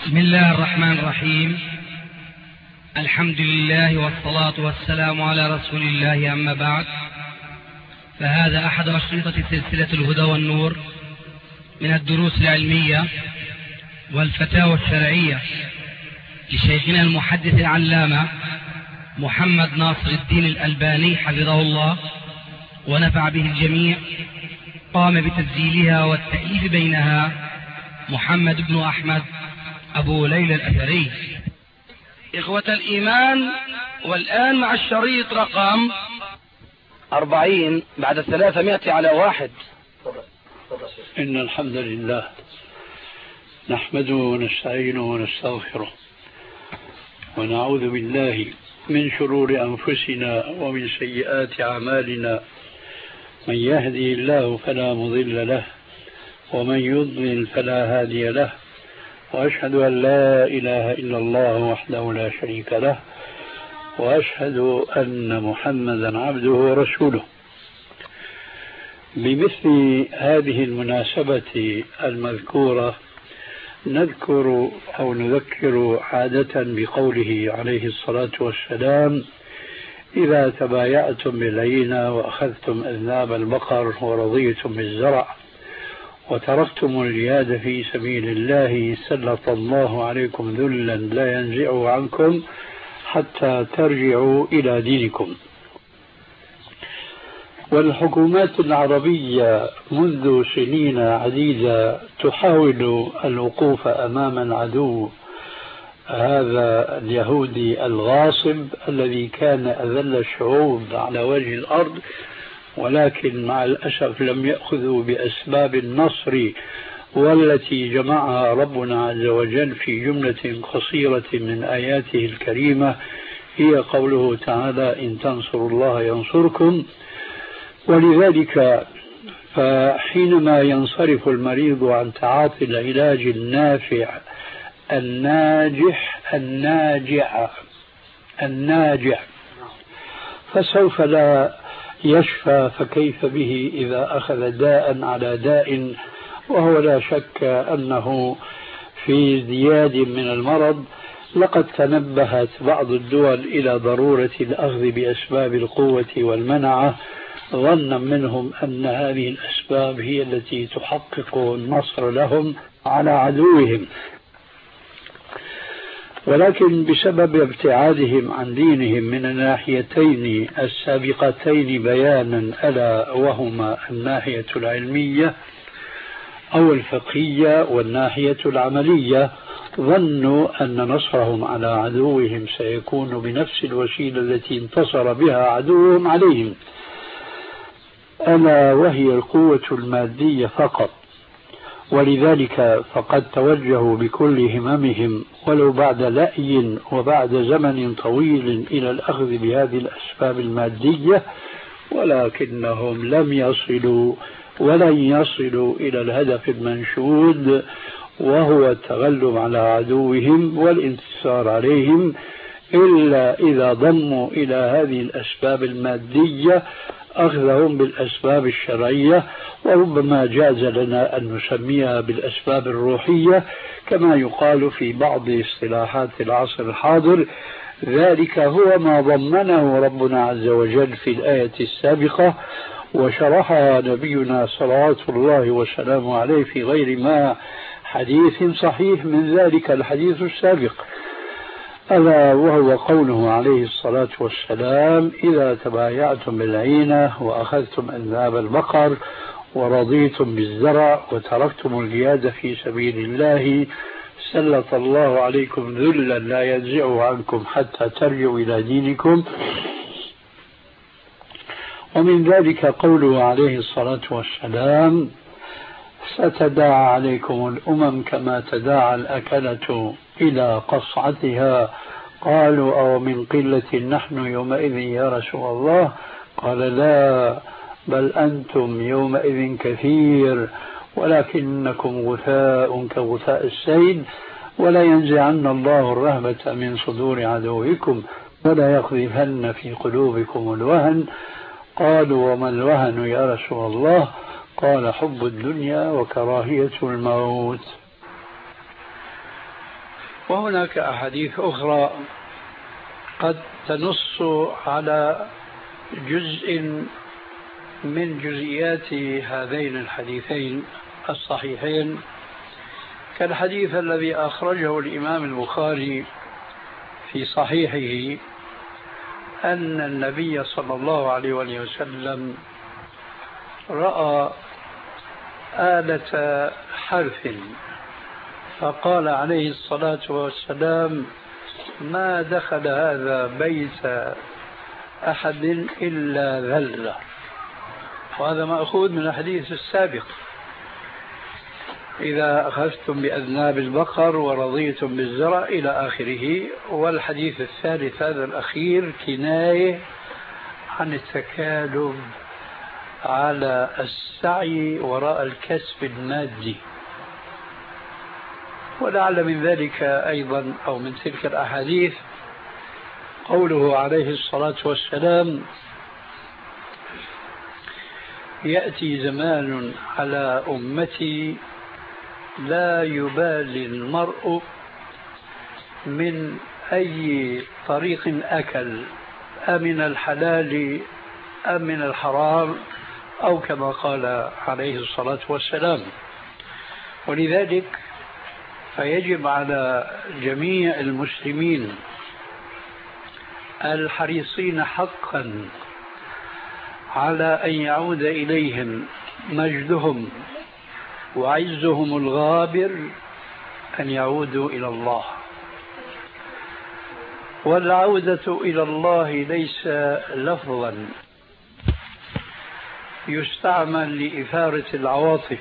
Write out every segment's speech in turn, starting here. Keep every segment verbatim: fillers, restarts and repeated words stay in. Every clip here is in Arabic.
بسم الله الرحمن الرحيم. الحمد لله والصلاة والسلام على رسول الله، أما بعد، فهذا أحد أشرطة سلسلة الهدى والنور من الدروس العلمية والفتاوى الشرعية لشيخنا المحدث العلامة محمد ناصر الدين الألباني حفظه الله ونفع به الجميع. قام بتسجيلها والتأليف بينها محمد بن أحمد أبو ليلى الأثري. إخوة الإيمان، والآن مع الشريط رقم أربعين بعد ثلاثمائة على واحد. إن الحمد لله نحمده ونستعينه ونستغفره ونعوذ بالله من شرور أنفسنا ومن سيئات أعمالنا. من يهدي الله فلا مضل له ومن يضلل فلا هادي له، وأشهد أن لا إله إلا الله وحده لا شريك له، وأشهد أن محمدا عبده ورسوله. بمثل هذه المناسبة المذكورة نذكر أو نذكر عادة بقوله عليه الصلاة والسلام: إذا تبايعتم بالعينة وأخذتم أذناب البقر ورضيتم بالزرع وتركتم الجهاد في سبيل الله سلط الله عليكم ذلا لا ينزعه عنكم حتى ترجعوا إلى دينكم. والحكومات العربية منذ سنين عديدة تحاول الوقوف أمام العدو هذا اليهودي الغاصب الذي كان أذل الشعوب على وجه الأرض، ولكن مع الأسف لم يأخذوا بأسباب النصر والتي جمعها ربنا عز وجل في جملة قصيرة من آياته الكريمة، هي قوله تعالى: إن تنصروا الله ينصركم. ولذلك فحينما ينصرف المريض عن تعاطي العلاج النافع الناجح الناجع الناجع فسوف لا يشفى، فكيف به إذا أخذ داء على داء، وهو لا شك أنه في ازدياد من المرض. لقد تنبهت بعض الدول إلى ضرورة الأخذ بأسباب القوة والمنعة، ظنا منهم أن هذه الأسباب هي التي تحقق النصر لهم على عدوهم، ولكن بسبب ابتعادهم عن دينهم من الناحيتين السابقتين بيانا، ألا وهما الناحية العلمية أو الفقهية والناحية العملية، ظنوا أن نصرهم على عدوهم سيكون بنفس الوسيلة التي انتصر بها عدوهم عليهم، ألا وهي القوة المادية فقط. ولذلك فقد توجهوا بكل هممهم ولو بعد لأي وبعد زمن طويل إلى الأخذ بهذه الأسباب المادية، ولكنهم لم يصلوا ولن يصلوا إلى الهدف المنشود، وهو التغلب على عدوهم والانتصار عليهم، إلا إذا ضموا إلى هذه الأسباب المادية أخذهم بالأسباب الشرعية، وربما جاز لنا أن نسميها بالأسباب الروحية كما يقال في بعض اصطلاحات العصر الحاضر. ذلك هو ما ضمنه ربنا عز وجل في الآية السابقة، وشرحها نبينا صلوات الله وسلامه عليه في غير ما حديث صحيح من ذلك الحديث السابق، ألا وهو قوله عليه الصلاة والسلام: إذا تبايعتم بالعينة وأخذتم أذناب البقر ورضيتم بالزرع وتركتم الجهاد في سبيل الله سلط الله عليكم ذلا لا ينزعه عنكم حتى ترجعوا إلى دينكم. ومن ذلك قوله عليه الصلاة والسلام: ستداعى عليكم الأمم كما تداعى الأكلة إلى قصعتها. قالوا: أو من قلة نحن يومئذ يا رسول الله؟ قال: لا، بل أنتم يومئذ كثير ولكنكم غثاء كغثاء السيل، ولا ينزعن الله الرهبة من صدور عدوكم ولا يقذفن في قلوبكم الوهن. قالوا: وما الوهن يا رسول الله؟ قال: حب الدنيا وكراهية الموت. وهناك أحاديث أخرى قد تنص على جزء من جزئيات هذين الحديثين الصحيحين، كالحديث الذي أخرجه الإمام البخاري في صحيحه أن النبي صلى الله عليه وسلم رأى آلة حرث فقال عليه الصلاة والسلام: ما دخل هذا بيت أحد إلا ذل. وهذا مأخوذ من الحديث السابق: إذا أخذتم بأذناب البقر ورضيتم بالزرع إلى آخره. والحديث الثالث هذا الأخير كناية عن التكالب على السعي وراء الكسب المادي. ولعل من ذلك أيضا أو من تلك الأحاديث قوله عليه الصلاة والسلام: يأتي زمان على أمتي لا يبالي المرء من أي طريق أكل، أمن الحلال أم من الحرام، أو كما قال عليه الصلاة والسلام. ولذلك فيجب على جميع المسلمين الحريصين حقا على أن يعود إليهم مجدهم وعزهم الغابر أن يعودوا إلى الله. والعودة إلى الله ليس لفظا يستعمل لإثارة العواطف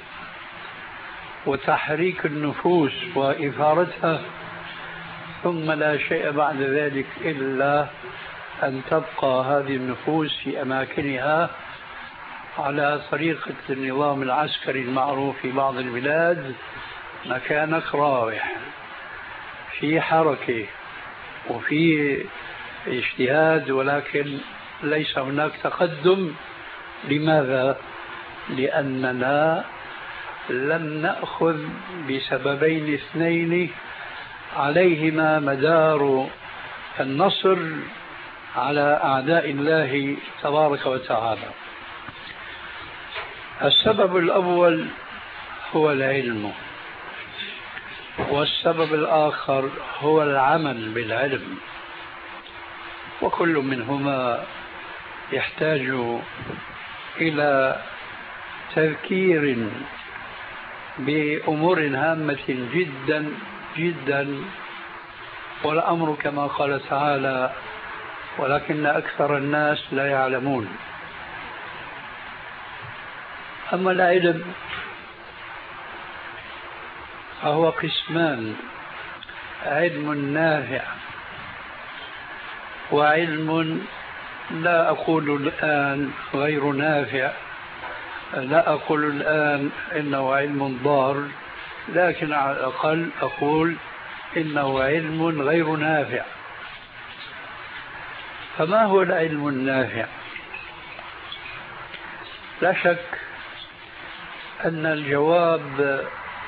وتحريك النفوس وإثارتها ثم لا شيء بعد ذلك إلا أن تبقى هذه النفوس في أماكنها على طريقة النظام العسكري المعروف في بعض البلاد: مكانك راوح، في حركة وفي اجتهاد ولكن ليس هناك تقدم. لماذا؟ لأننا لم نأخذ بسببين اثنين عليهما مدار النصر على أعداء الله تبارك وتعالى. السبب الأول هو العلم، والسبب الآخر هو العمل بالعلم، وكل منهما يحتاج إلى تذكير بأمور هامة جدا جدا. والأمر كما قال تعالى: ولكن أكثر الناس لا يعلمون. أما العلم فهو قسمان: علم نافع وعلم لا أقول الآن غير نافع، لا أقول الآن إنه علم ضار، لكن على الأقل أقول إنه علم غير نافع. فما هو العلم النافع؟ لا شك أن الجواب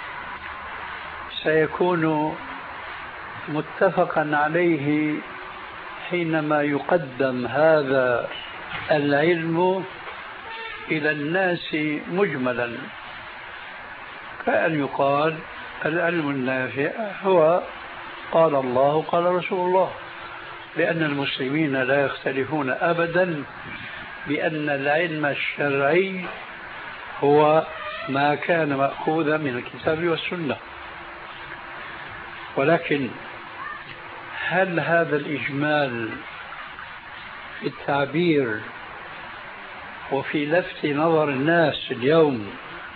سيكون متفقا عليه حينما يقدم هذا العلم إلى الناس مجملا، كأن يقال: العلم النافع هو قال الله قال رسول الله. لأن المسلمين لا يختلفون أبدا بأن العلم الشرعي هو ما كان مأخوذا من الكتاب والسنة. ولكن هل هذا الإجمال في التعبير وفي لفت نظر الناس اليوم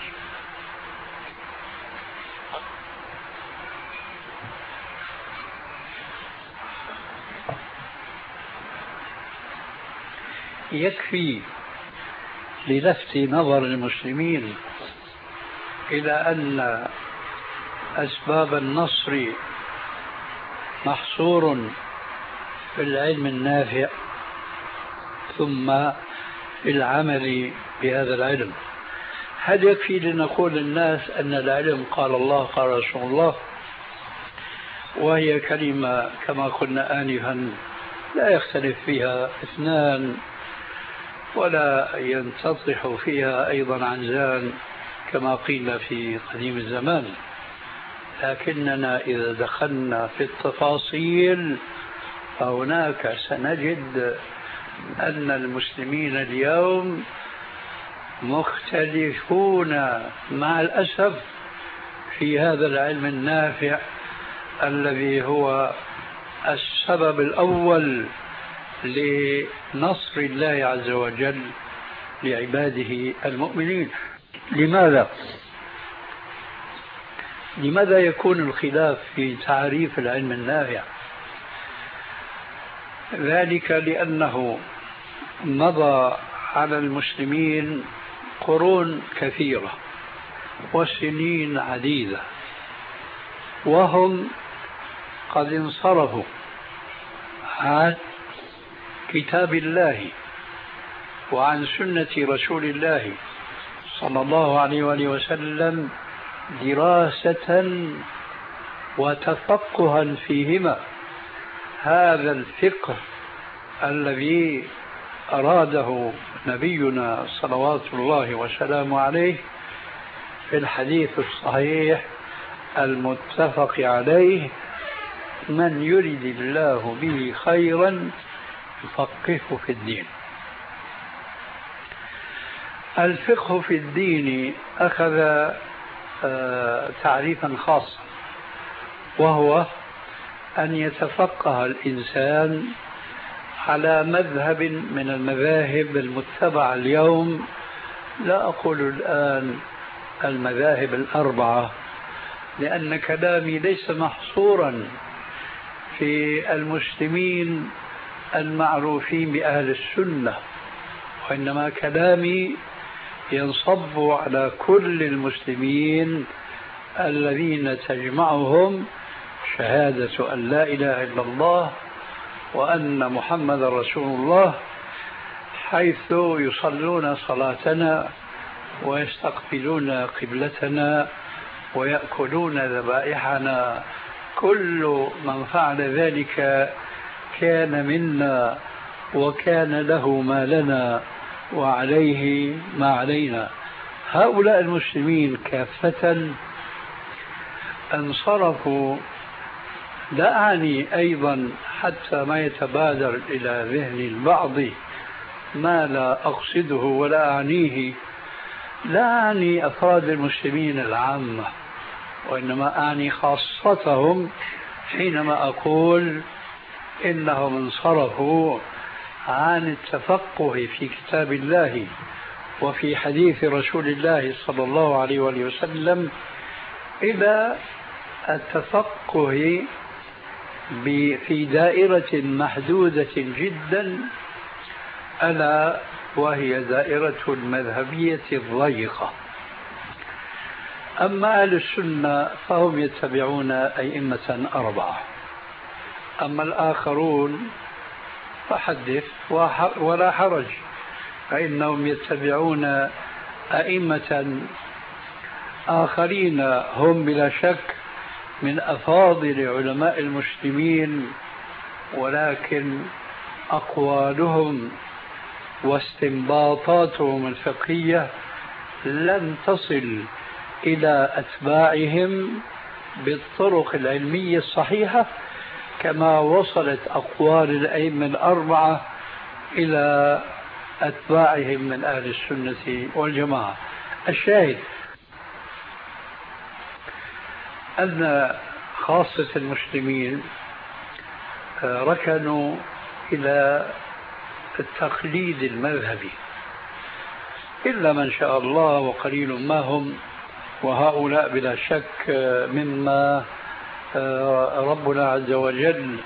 يكفي للفت نظر المسلمين إلى أن أسباب النصر محصور في العلم النافع ثم في العمل بهذا العلم؟ هل يكفي لنقول للناس أن العلم قال الله قال رسول الله؟ وهي كلمة كما قلنا آنفا لا يختلف فيها اثنان ولا ينتطح فيها أيضا عنزان كما قيل في قديم الزمان، لكننا إذا دخلنا في التفاصيل فهناك سنجد أن المسلمين اليوم مختلفون مع الأسف في هذا العلم النافع الذي هو السبب الأول لنصر الله عز وجل لعباده المؤمنين. لماذا؟ لماذا يكون الخلاف في تعريف العلم النافع؟ ذلك لأنه مضى على المسلمين قرون كثيرة وسنين عديدة وهم قد انصرفوا عن كتاب الله وعن سنة رسول الله صلى الله عليه وآله وسلم دراسة وتفقها فيهما. هذا الفقه الذي أراده نبينا صلوات الله وسلامه عليه في الحديث الصحيح المتفق عليه: من يرد الله به خيرا يفقهه في الدين. الفقه في الدين أخذ تعريفا خاصا، وهو أن يتفقه الإنسان على مذهب من المذاهب المتبعة اليوم. لا أقول الآن المذاهب الأربعة، لأن كلامي ليس محصورا في المسلمين المعروفين بأهل السنة، وإنما كلامي ينصب على كل المسلمين الذين تجمعهم شهادة أن لا إله إلا الله وأن محمد رسول الله، حيث يصلون صلاتنا ويستقبلون قبلتنا ويأكلون ذبائحنا. كل من فعل ذلك كان منا وكان له ما لنا وعليه ما علينا. هؤلاء المسلمين كافة انصرفوا. لا أعني أيضا حتى ما يتبادر إلى ذهن البعض ما لا أقصده ولا أعنيه، لا أعني أفراد المسلمين العامة، وإنما أعني خاصتهم حينما أقول إنهم انصرفوا عن التفقه في كتاب الله وفي حديث رسول الله صلى الله عليه وسلم إلى التفقه في دائرة محدودة جدا، ألا وهي دائرة المذهبية الضيقة. أما أهل السنة فهم يتبعون أئمة أربعة، أما الآخرون فحدث ولا حرج، فإنهم يتبعون أئمة آخرين هم بلا شك من أفاضل علماء المسلمين، ولكن أقوالهم واستنباطاتهم الفقهية لم تصل إلى أتباعهم بالطرق العلمية الصحيحة كما وصلت أقوال الأئمة الأربعة إلى أتباعهم من أهل السنة والجماعة. الشاهد أن خاصة المسلمين ركنوا إلى التقليد المذهبي، إلا من شاء الله وقليل ما هم، وهؤلاء بلا شك مما ربنا عز وجل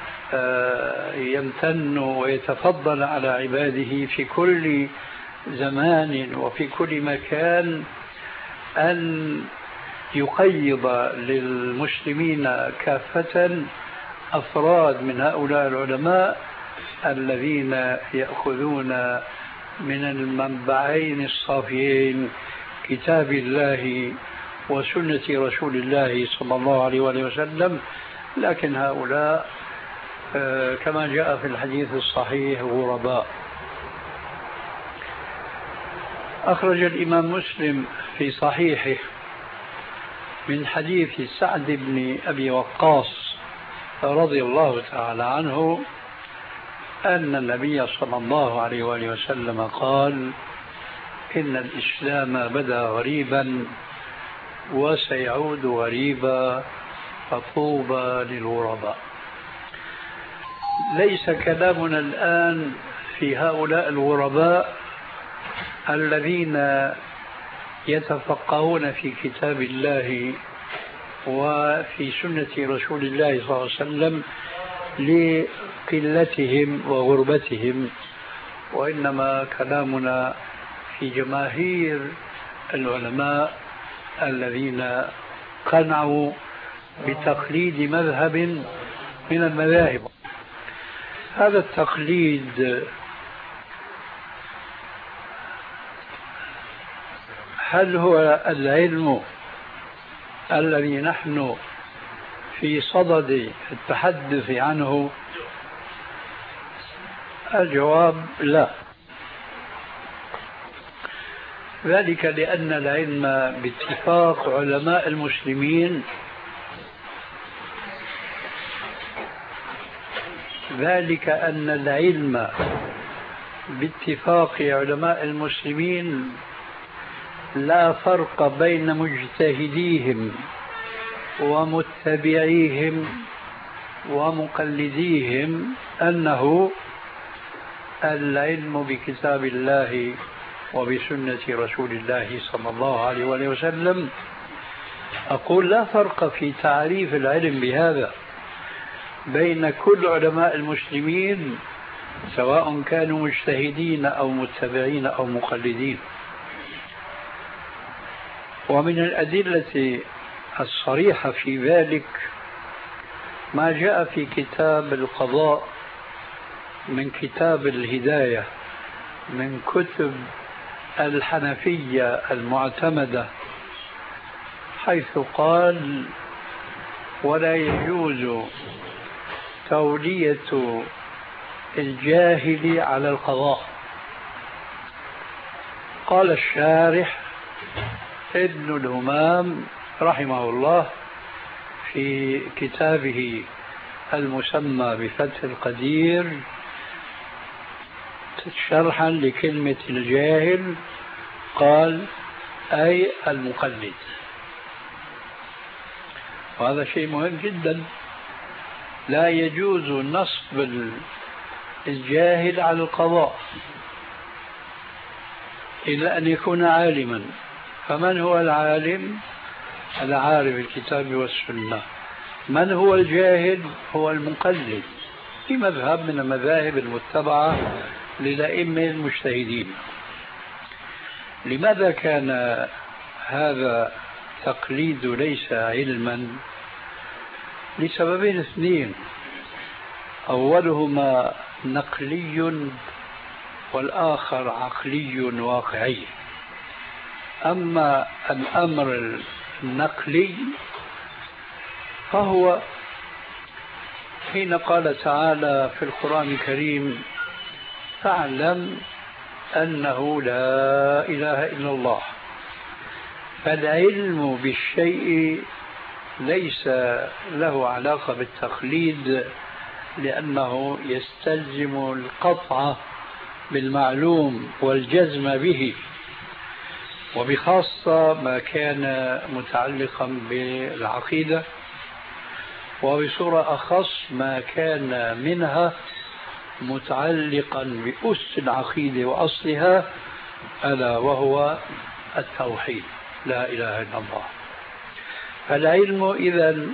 يمتن ويتفضل على عباده في كل زمان وفي كل مكان أن يقيض للمسلمين كافة أفراد من هؤلاء العلماء الذين يأخذون من المنبعين الصافيين كتاب الله وسنة رسول الله صلى الله عليه وسلم لكن هؤلاء كما جاء في الحديث الصحيح غرباء. أخرج الإمام مسلم في صحيحه من حديث سعد بن أبي وقاص رضي الله تعالى عنه أن النبي صلى الله عليه وآله وسلم قال: إن الإسلام بدأ غريبا وسيعود غريبا فطوبى للغرباء. ليس كلامنا الآن في هؤلاء الغرباء الذين يتفقهون في كتاب الله وفي سنة رسول الله صلى الله عليه وسلم لقلتهم وغربتهم، وإنما كلامنا في جماهير العلماء الذين قنعوا بتقليد مذهب من المذاهب. هذا التقليد هل هو العلم الذي نحن في صدد التحدث عنه؟ الجواب لا، ذلك لأن العلم باتفاق علماء المسلمين ذلك أن العلم باتفاق علماء المسلمين لا فرق بين مجتهديهم ومتبعيهم ومقلديهم، أنه العلم بكتاب الله وبسنة رسول الله صلى الله عليه وسلم. أقول لا فرق في تعريف العلم بهذا بين كل علماء المسلمين سواء كانوا مجتهدين أو متبعين أو مقلدين. ومن الأدلة الصريحة في ذلك ما جاء في كتاب القضاء من كتاب الهداية من كتب الحنفية المعتمدة، حيث قال: ولا يجوز تولية الجاهل على القضاء. قال الشارح ابن الهمام رحمه الله في كتابه المسمى بفتح القدير شرحا لكلمة الجاهل، قال: أي المقلد. وهذا شيء مهم جدا، لا يجوز نصب الجاهل على القضاء إلا أن يكون عالما. فمن هو العالم؟ العارف بالكتاب والسنة. من هو الجاهل؟ هو المقلد في مذهب من المذاهب المتبعة للأئمة المجتهدين. لماذا كان هذا التقليد ليس علما؟ لسببين اثنين: أولهما نقلي والآخر عقلي واقعي. أما الأمر النقلي فهو حين قال تعالى في القرآن الكريم: فاعلم أنه لا إله إلا الله. فالعلم بالشيء ليس له علاقة بالتقليد، لأنه يستلزم القطع بالمعلوم والجزم به، وبخاصة ما كان متعلقا بالعقيدة، وبصورة أخص ما كان منها متعلقا بأس العقيدة وأصلها، ألا وهو التوحيد، لا إله إلا الله. فالعلم إذن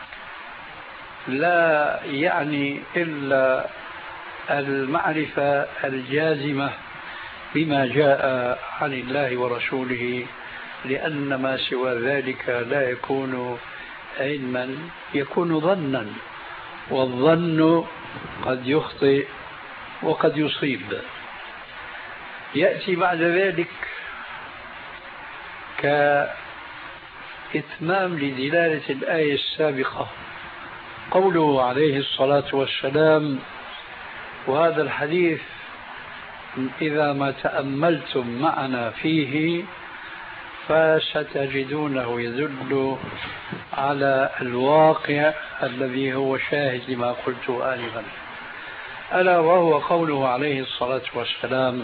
لا يعني إلا المعرفة الجازمة بما جاء عن الله ورسوله، لأن ما سوى ذلك لا يكون علما، يكون ظنا، والظن قد يخطئ وقد يصيب. يأتي بعد ذلك كإتمام لدلالة الآية السابقة قوله عليه الصلاة والسلام، وهذا الحديث إذا ما تأملتم معنا فيه فستجدونه يدل على الواقع الذي هو شاهد لما قلت آنفا، ألا وهو قوله عليه الصلاة والسلام: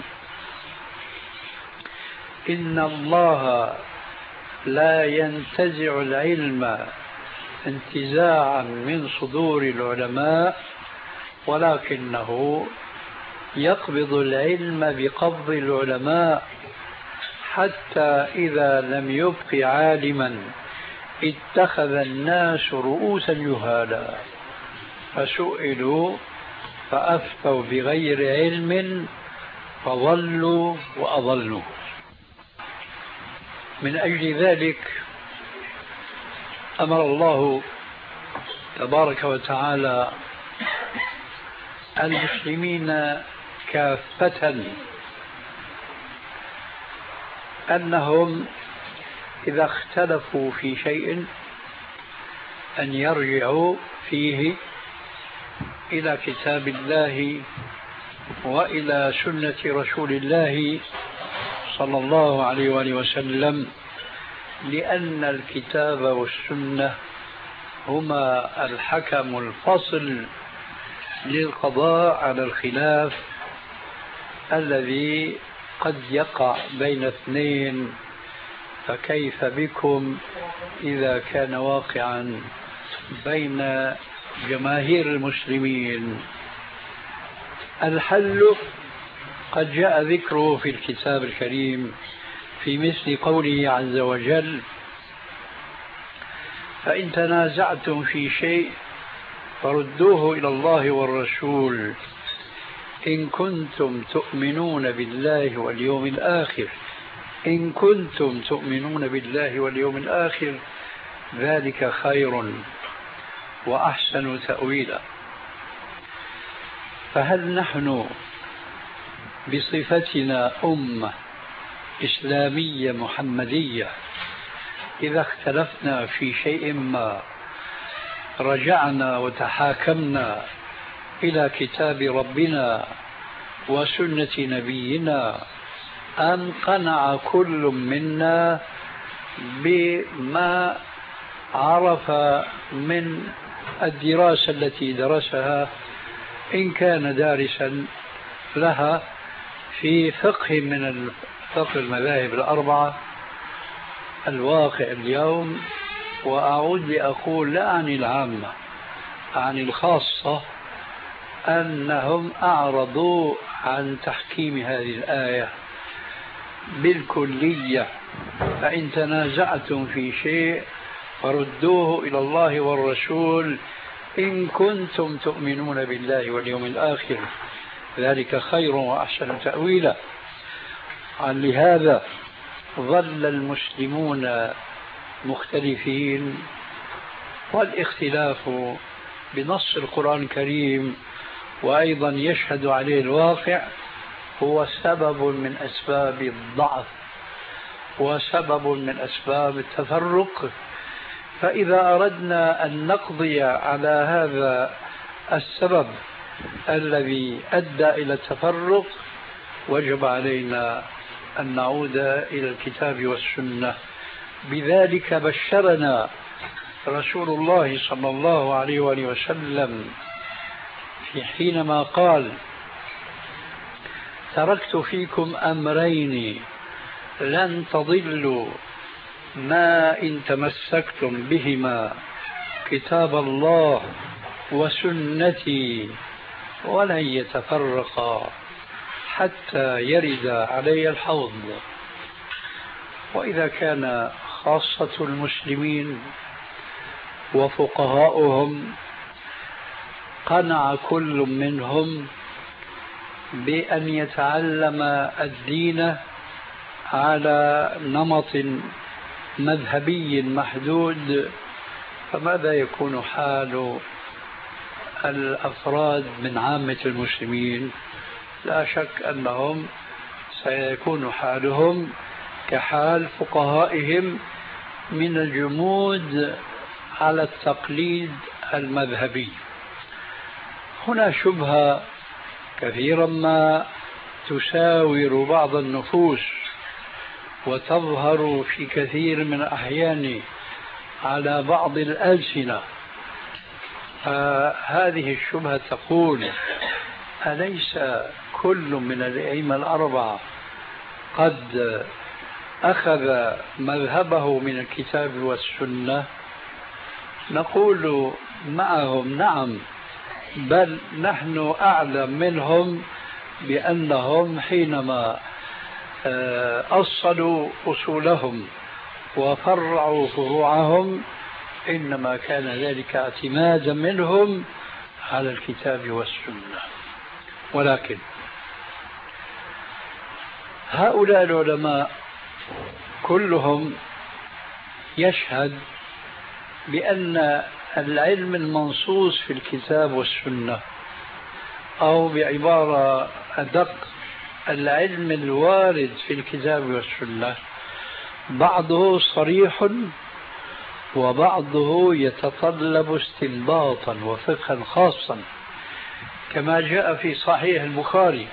إن الله لا ينتزع العلم انتزاعا من صدور العلماء، ولكنه يقبض العلم بقبض العلماء، حتى إذا لم يبق عالما اتخذ الناس رؤوسا جهالا فسئلوا فأفتوا بغير علم فضلوا وأضلوا. من أجل ذلك أمر الله تبارك وتعالى المسلمين كافة أنهم إذا اختلفوا في شيء أن يرجعوا فيه إلى كتاب الله وإلى سنة رسول الله صلى الله عليه وآله وسلم، لأن الكتاب والسنة هما الحكم الفصل للقضاء على الخلاف الذي قد يقع بين اثنين، فكيف بكم إذا كان واقعا بين جماهير المسلمين؟ الحل قد جاء ذكره في الكتاب الكريم في مثل قوله عز وجل: فإن تنازعتم في شيء فردوه إلى الله والرسول إن كنتم تؤمنون بالله واليوم الآخر إن كنتم تؤمنون بالله واليوم الآخر ذلك خير وأحسن تأويلا. فهل نحن بصفتنا أمة إسلامية محمدية إذا اختلفنا في شيء ما رجعنا وتحاكمنا إلى كتاب ربنا وسنة نبينا، أم قنع كل منا بما عرف من الدراسة التي درسها إن كان دارسا لها في فقه من فقه المذاهب الأربعة؟ الواقع اليوم، وأعود لأقول لا عن العامة عن الخاصة، أنهم أعرضوا عن تحكيم هذه الآية بالكلية. فإن تنازعتم في شيء فردوه إلى الله والرسول إن كنتم تؤمنون بالله واليوم الآخر ذلك خير وأحسن تأويلا. لهذا ظل المسلمون مختلفين، والاختلاف بنص القرآن الكريم وأيضا يشهد عليه الواقع هو سبب من أسباب الضعف وسبب من أسباب التفرق. فإذا أردنا أن نقضي على هذا السبب الذي أدى إلى التفرق وجب علينا أن نعود إلى الكتاب والسنة. بذلك بشرنا رسول الله صلى الله عليه وآله وسلم في حينما قال: تركت فيكم أمرين لن تضلوا ما إن تمسكتم بهما كتاب الله وسنتي ولن يتفرقا حتى يرد علي الحوض. وإذا كان خاصة المسلمين وفقهاؤهم قنع كل منهم بأن يتعلم الدين على نمط مذهبي محدود، فماذا يكون حال الأفراد من عامة المسلمين؟ لا شك أنهم سيكون حالهم كحال فقهائهم من الجمود على التقليد المذهبي. هنا شبهة كثيرا ما تساور بعض النفوس وتظهر في كثير من الأحيان على بعض الألسنة. هذه الشبهة تقول: أليس كل من الأئمة الأربعة قد أخذ مذهبه من الكتاب والسنة؟ نقول معهم: نعم، بل نحن أعلم منهم بأنهم حينما أصلوا أصولهم وفرعوا فروعهم إنما كان ذلك اعتمادا منهم على الكتاب والسنة. ولكن هؤلاء العلماء كلهم يشهد بأن العلم المنصوص في الكتاب والسنة، أو بعبارة أدق العلم الوارد في الكتاب والسنة، بعضه صريح وبعضه يتطلب استنباطا وفقها خاصا، كما جاء في صحيح البخاري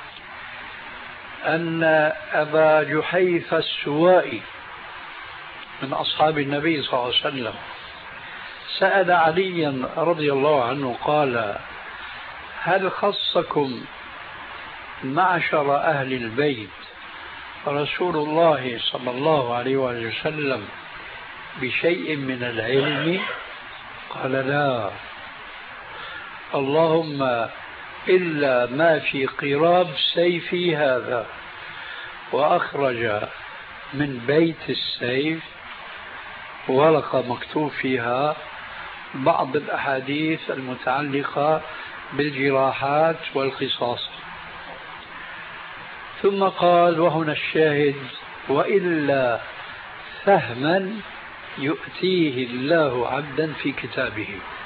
أن أبا جحيفة السوائي من أصحاب النبي صلى الله عليه وسلم سأل عليا رضي الله عنه قال: هل خصكم معشر أهل البيت رسول الله صلى الله عليه وسلم بشيء من العلم؟ قال: لا، اللهم إلا ما في قراب سيفي هذا. وأخرج من بيت السيف ورقة مكتوب فيها بعض الأحاديث المتعلقة بالجراحات والقصاص، ثم قال، وهنا الشاهد: وإلا فهما يؤتيه الله عبدا في كتابه.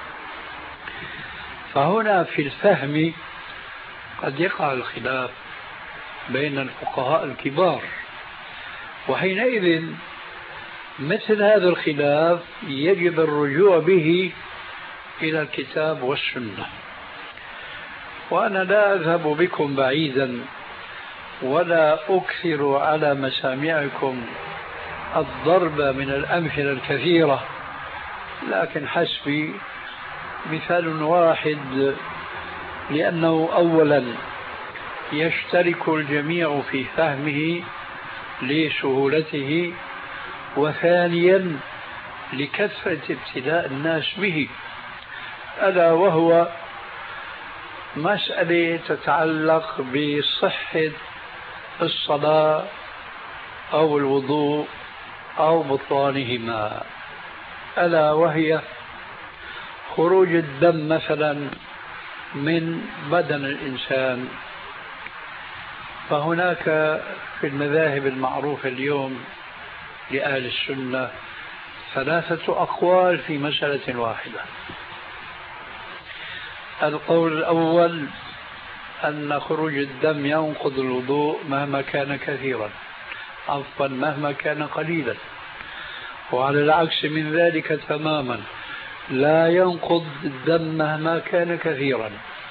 فهنا في الفهم قد يقع الخلاف بين الفقهاء الكبار، وحينئذ مثل هذا الخلاف يجب الرجوع به إلى الكتاب والسنة. وأنا لا أذهب بكم بعيدا ولا أكثر على مسامعكم الضرب من الأمثلة الكثيرة، لكن حسبي مثال واحد، لأنه أولا يشترك الجميع في فهمه لسهولته، وثانيا لكثرة ابتلاء الناس به، ألا وهو مسألة تتعلق بصحة الصلاة أو الوضوء أو بطلانهما، ألا وهي خروج الدم مثلا من بدن الإنسان. فهناك في المذاهب المعروفة اليوم لأهل السنة ثلاثة أقوال في مسألة واحدة. القول الأول أن خروج الدم ينقض الوضوء مهما كان كثيرا، عفوا مهما كان قليلا، وعلى العكس من ذلك تماما، لا ينقض الدم مهما كان كثيرا.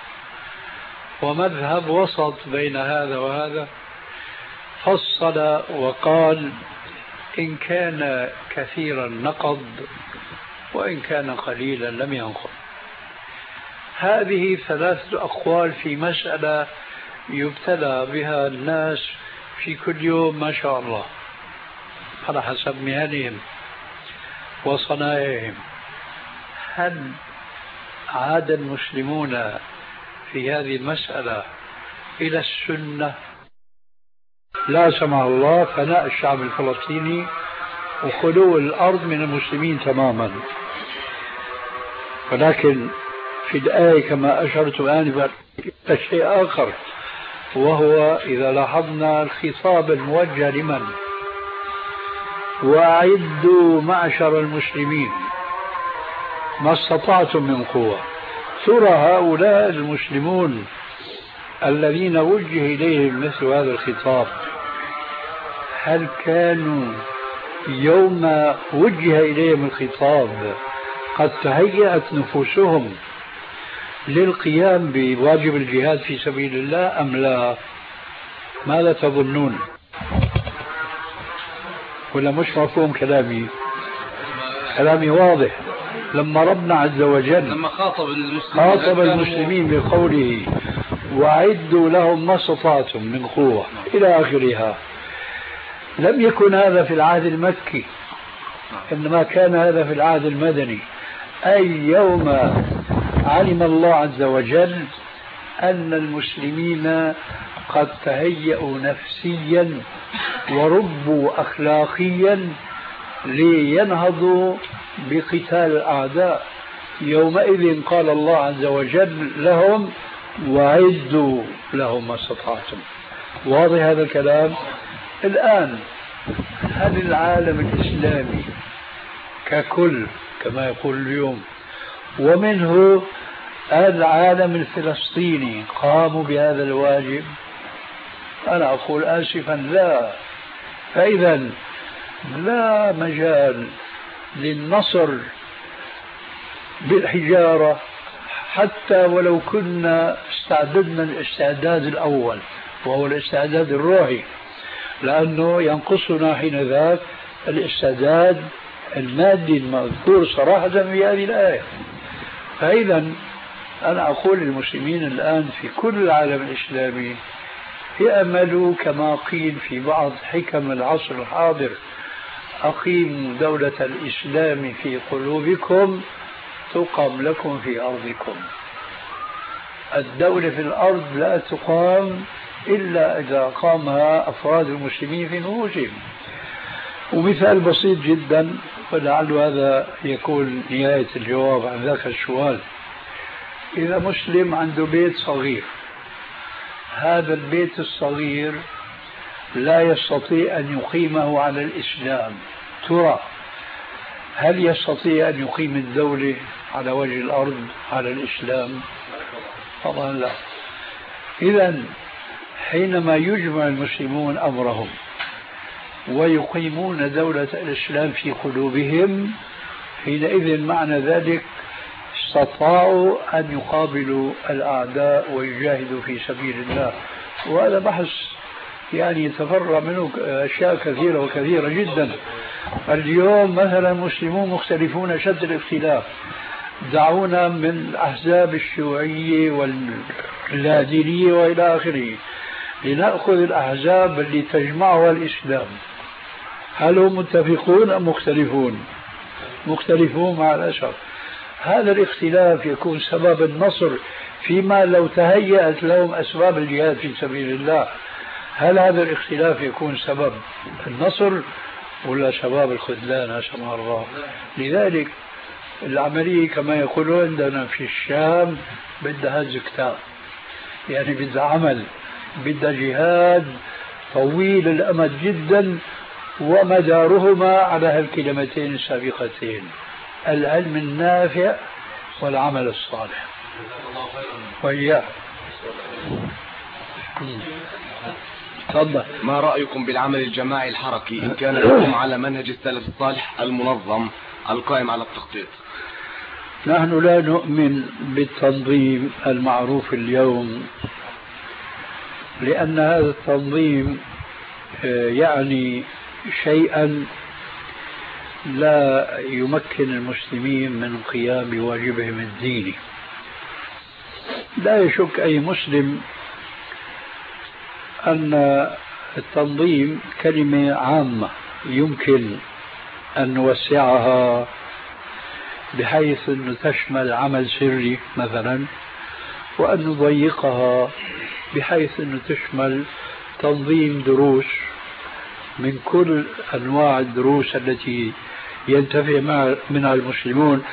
ومذهب وسط بين هذا وهذا فصل وقال: إن كان كثيرا نقض، وإن كان قليلا لم ينقض. هذه ثلاثة أقوال في مسألة يبتلى بها الناس في كل يوم ما شاء الله على حسب مهنهم وصنائعهم. هل عاد المسلمون في هذه المسألة إلى السنة؟ لا سمح الله فناء الشعب الفلسطيني وخلو الأرض من المسلمين تماما. ولكن في الآية كما أشرت آنفا شيء آخر، وهو إذا لاحظنا الخطاب الموجه لمن؟ وأعدوا معشر المسلمين ما استطعتم من قوة. ترى هؤلاء المسلمون الذين وجه إليهم مثل هذا الخطاب هل كانوا يوم وجه إليهم الخطاب قد تهيأت نفوسهم للقيام بواجب الجهاد في سبيل الله أم لا؟ ماذا تظنون؟ ولا مش مفهوم كلامي؟ كلامي واضح. لما ربنا عز وجل لما خاطب المسلمين, خاطب المسلمين بقوله وأعدوا لهم ما استطعتم من قوة إلى آخرها، لم يكن هذا في العهد المكي، إنما كان هذا في العهد المدني، أي يوم علم الله عز وجل أن المسلمين قد تهيأوا نفسيا وربوا أخلاقيا لينهضوا بقتال الأعداء. يومئذ قال الله عز وجل لهم وعدوا لهم ما استطعتم. واضح هذا الكلام؟ الآن هل العالم الإسلامي ككل كما يقول اليوم ومنه العالم الفلسطيني قاموا بهذا الواجب؟ أنا أقول آسفا لا. فإذا لا مجال للنصر بالحجارة حتى ولو كنا استعددنا الاستعداد الأول وهو الاستعداد الروحي، لأنه ينقصنا حين ذاك الاستعداد المادي المذكور صراحة في هذه الآية. فإذا أنا أقول للمسلمين الآن في كل العالم الإسلامي يأملوا كما قيل في بعض حكم العصر الحاضر: أقيموا دولة الإسلام في قلوبكم تقام لكم في أرضكم. الدولة في الأرض لا تقام إلا إذا قامها أفراد المسلمين في نفوسهم. ومثال بسيط جدا ولعل هذا يكون نهاية الجواب عن ذاك السؤال: إذا مسلم عنده بيت صغير، هذا البيت الصغير لا يستطيع أن يقيمه على الإسلام، ترى هل يستطيع أن يقيم الدولة على وجه الأرض على الإسلام؟ طبعا لا. إذن حينما يجمع المسلمون أمرهم ويقيمون دولة الإسلام في قلوبهم، حينئذ معنى ذلك استطاعوا أن يقابلوا الأعداء ويجاهدوا في سبيل الله. وهذا بحث يعني يتفرع منه أشياء كثيرة وكثيرة جدا. اليوم مثلا المسلمون مختلفون شد الاختلاف، دعونا من الأحزاب الشيوعية واللادينية وإلى آخره لنأخذ الأحزاب اللي تجمعها الإسلام. هل هم متفقون أم مختلفون؟ مختلفون مع الأسف. هذا الاختلاف يكون سبب النصر فيما لو تهيأت لهم أسباب الجهاد في سبيل الله. هل هذا الاختلاف يكون سبب النصر ولا سبب الخذلان؟ سبحان الله. لذلك العملية كما يقولون عندنا في الشام بدها هز كتاب، يعني بدها عمل، بدها جهاد طويل الأمد جدا، ومدارهما على هالكلمتين السابقتين: العلم النافع والعمل الصالح. وإياه تفضل. ما رأيكم بالعمل الجماعي الحركي إن كان يقوم على منهج السلف الصالح المنظم القائم على التخطيط؟ نحن لا نؤمن بالتنظيم المعروف اليوم، لأن هذا التنظيم يعني شيئا لا يمكن المسلمين من القيام بواجبهم الديني. لا يشك أي مسلم أن التنظيم كلمة عامة يمكن أن نوسعها بحيث أن تشمل عمل سري مثلا، وأن نضيقها بحيث أن تشمل تنظيم دروس من كل أنواع الدروس التي ينتفع منها المسلمون.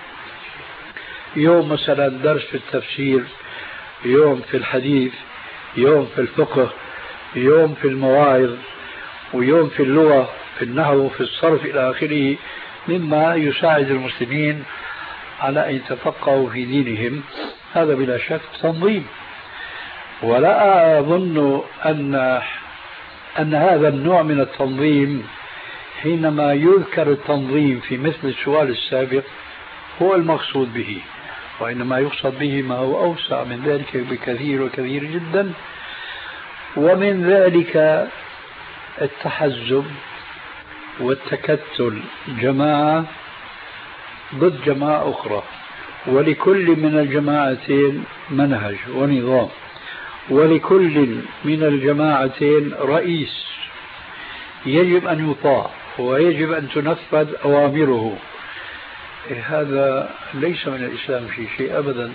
يوم مثلا درس في التفسير، يوم في الحديث، يوم في الفقه، يوم في المواعظ، ويوم في اللغة، في النحو، في الصرف إلى آخره، مما يساعد المسلمين على أن يتفقهوا في دينهم. هذا بلا شك تنظيم. ولا أظن أن أن هذا النوع من التنظيم حينما يذكر التنظيم في مثل السؤال السابق هو المقصود به، وإنما يقصد به ما هو أوسع من ذلك بكثير وكثير جدا. ومن ذلك التحزب والتكتل، جماعة ضد جماعة أخرى، ولكل من الجماعتين منهج ونظام، ولكل من الجماعتين رئيس يجب أن يطاع ويجب أن تنفذ أوامره. هذا ليس من الإسلام في شيء أبدا،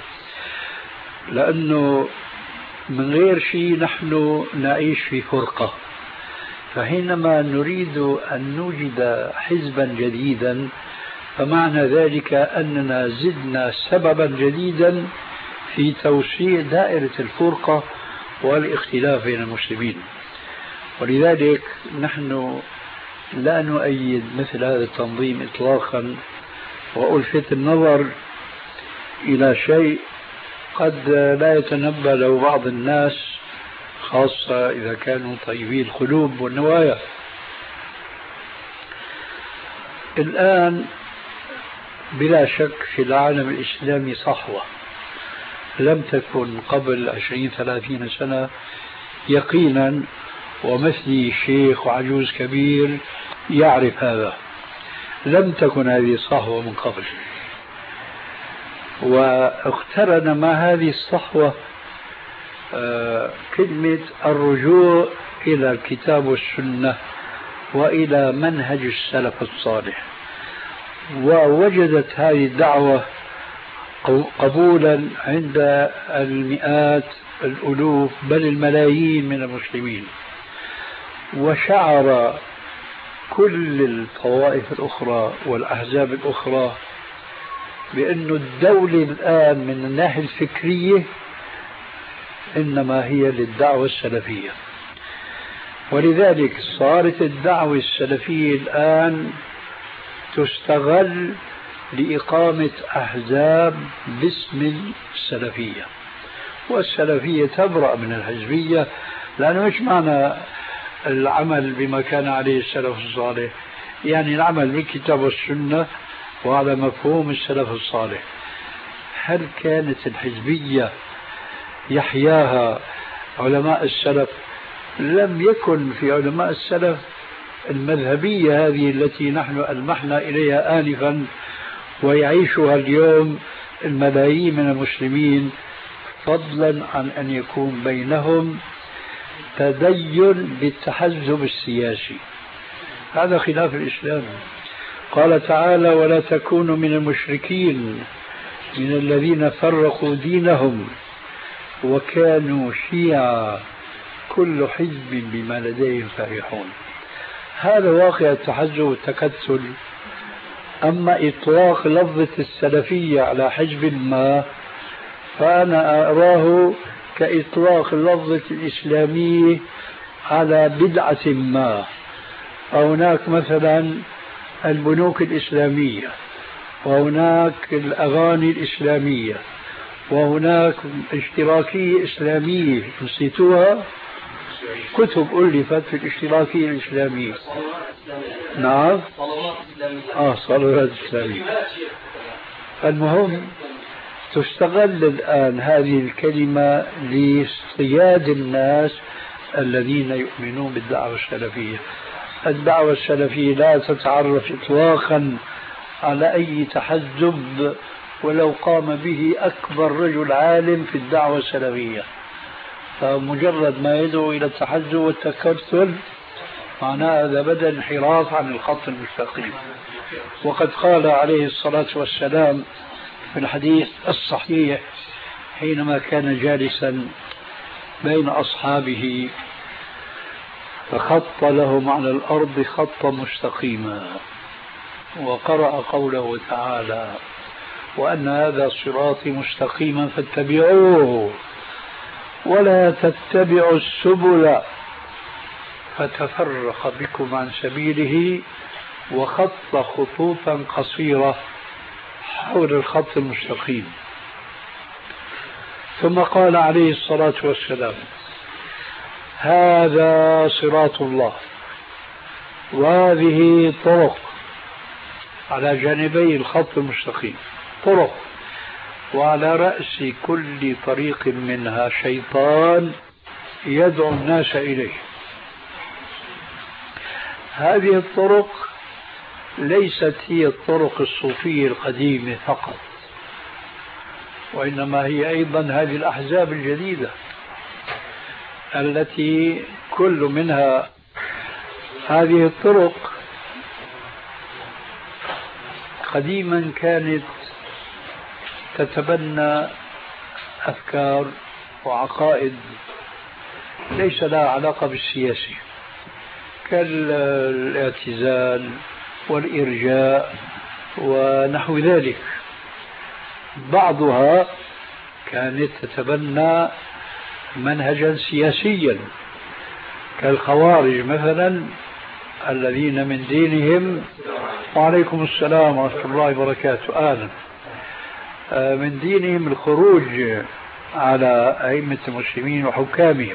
لأنه من غير شيء نحن نعيش في فرقة. فحينما نريد أن نوجد حزبا جديدا فمعنى ذلك أننا زدنا سببا جديدا في توسيع دائرة الفرقة والاختلاف بين المسلمين. ولذلك نحن لا نؤيد مثل هذا التنظيم إطلاقا، وألفت النظر إلى شيء قد لا يتنبه له بعض الناس، خاصة إذا كانوا طيبي القلوب والنوايا. الآن بلا شك في العالم الإسلامي صحوة لم تكن قبل عشرين ثلاثين سنة يقينا، ومثلي شيخ وعجوز كبير يعرف هذا. لم تكن هذه الصحوة من قبل، واقترن مع هذه الصحوة كلمة الرجوع إلى الكتاب والسنة وإلى منهج السلف الصالح. ووجدت هذه الدعوة قبولا عند المئات الألوف بل الملايين من المسلمين، وشعر كل الطوائف الأخرى والأحزاب الأخرى بأن الدولة الآن من الناحية الفكرية إنما هي للدعوة السلفية. ولذلك صارت الدعوة السلفية الآن تستغل لإقامة أحزاب باسم السلفية، والسلفية تبرأ من الحزبية، لأنه مش معنى العمل بما كان عليه السلف الصالح، يعني العمل بالكتاب والسنة وعلى مفهوم السلف الصالح. هل كانت الحزبية يحياها علماء السلف؟ لم يكن في علماء السلف المذهبية هذه التي نحن ألمحنا إليها آنفا ويعيشها اليوم الملايين من المسلمين، فضلا عن أن يكون بينهم تدين بالتحزب السياسي. هذا خلاف الإسلام. قال تعالى: ولا تكونوا من المشركين من الذين فرقوا دينهم وكانوا شيعا كل حزب بما لديهم فرحون. هذا واقع التحزب والتكتل. أما إطلاق لفظة السلفية على حزب ما فأنا أراه كإطلاق لفظة الإسلامية على بدعة ما. هناك مثلا البنوك الإسلامية، وهناك الأغاني الإسلامية، وهناك اشتراكية إسلامية نسيتوها، كتب ألفت في الاشتراكية الإسلامية. نعم، آه صلوات إسلامية. المهم تستغل الآن هذه الكلمة لاصطياد الناس الذين يؤمنون بالدعوة السلفية. الدعوة السلفية لا تتعرف إطلاقا على أي تحزب ولو قام به أكبر رجل عالم في الدعوة السلفية، فمجرد ما يدعو إلى التحزب والتكتل معناه هذا بدأ انحراف عن الخط المستقيم. وقد قال عليه الصلاة والسلام في الحديث الصحيح حينما كان جالسا بين أصحابه فخط لهم على الأرض خطا مستقيما، وقرأ قوله تعالى: وأن هذا صراطي مستقيما فاتبعوه ولا تتبعوا السبل فتفرق بكم عن سبيله، وخط خطوطا قصيرة حول الخط المستقيم. ثم قال عليه الصلاة والسلام: هذا صراط الله وهذه طرق على جانبي الخط المستقيم. طرق، وعلى رأس كل طريق منها شيطان يدعو الناس إليه. هذه الطرق ليست هي الطرق الصوفية القديمة فقط، وإنما هي أيضا هذه الأحزاب الجديدة التي كل منها هذه الطرق قديما كانت تتبنى أفكار وعقائد ليس لها علاقة بالسياسة، كالاعتزال والإرجاء ونحو ذلك. بعضها كانت تتبنى منهجا سياسيا كالخوارج مثلا، الذين من دينهم وعليكم السلام ورحمة الله وبركاته أهلا من دينهم الخروج على أئمة المسلمين وحكامهم.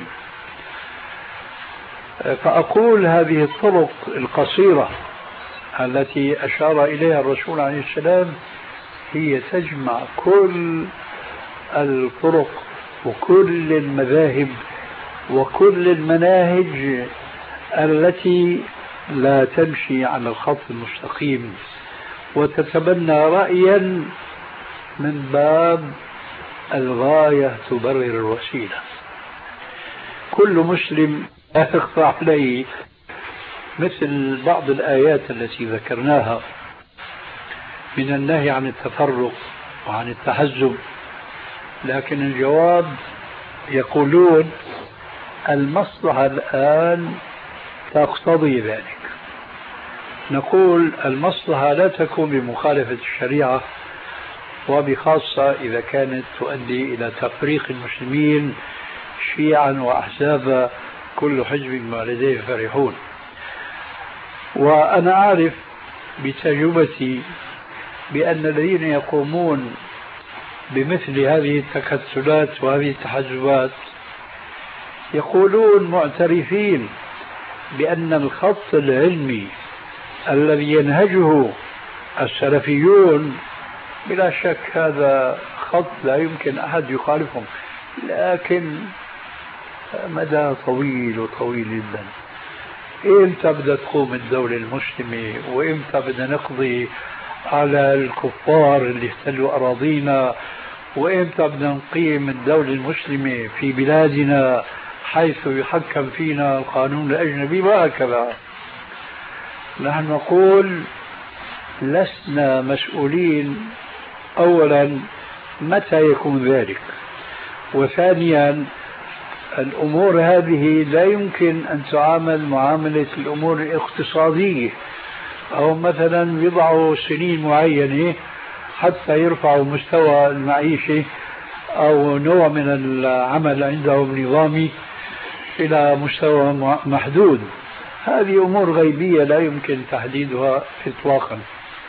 فأقول هذه الطرق القصيرة التي أشار إليها الرسول عليه السلام هي تجمع كل الطرق وكل المذاهب وكل المناهج التي لا تمشي على الخط المستقيم وتتبنى رأيا من باب الغاية تبرر الوسيلة. كل مسلم لا يخفى عليه مثل بعض الآيات التي ذكرناها من النهي عن التفرق وعن التحزب، لكن الجواب يقولون المصلحة الآن تقتضي ذلك. نقول المصلحة لا تكون بمخالفة الشريعة، وبخاصة إذا كانت تؤدي إلى تفريق المسلمين شيعا وأحزابا كل حزب ما لديه فرحون. وأنا أعرف بتجربتي بأن الذين يقومون بمثل هذه التكتلات وهذه التحزبات يقولون معترفين بأن الخط العلمي الذي ينهجه السلفيون بلا شك هذا خط لا يمكن أحد يخالفهم، لكن مدى طويل وطويل جدا. إمتى بدها تقوم الدولة المسلمة، وإمتى بدنا نقضي على الكفار اللي احتلوا أراضينا، وإمتى بدنا نقيم الدولة المسلمة في بلادنا حيث يحكم فينا القانون الأجنبي وهكذا. نحن نقول لسنا مسؤولين أولا متى يكون ذلك، وثانيا الأمور هذه لا يمكن أن تعامل معاملة الأمور الاقتصادية، أو مثلا يضعوا سنين معينة حتى يرفعوا مستوى المعيشة أو نوع من العمل عندهم نظامي إلى مستوى محدود. هذه أمور غيبية لا يمكن تحديدها إطلاقا،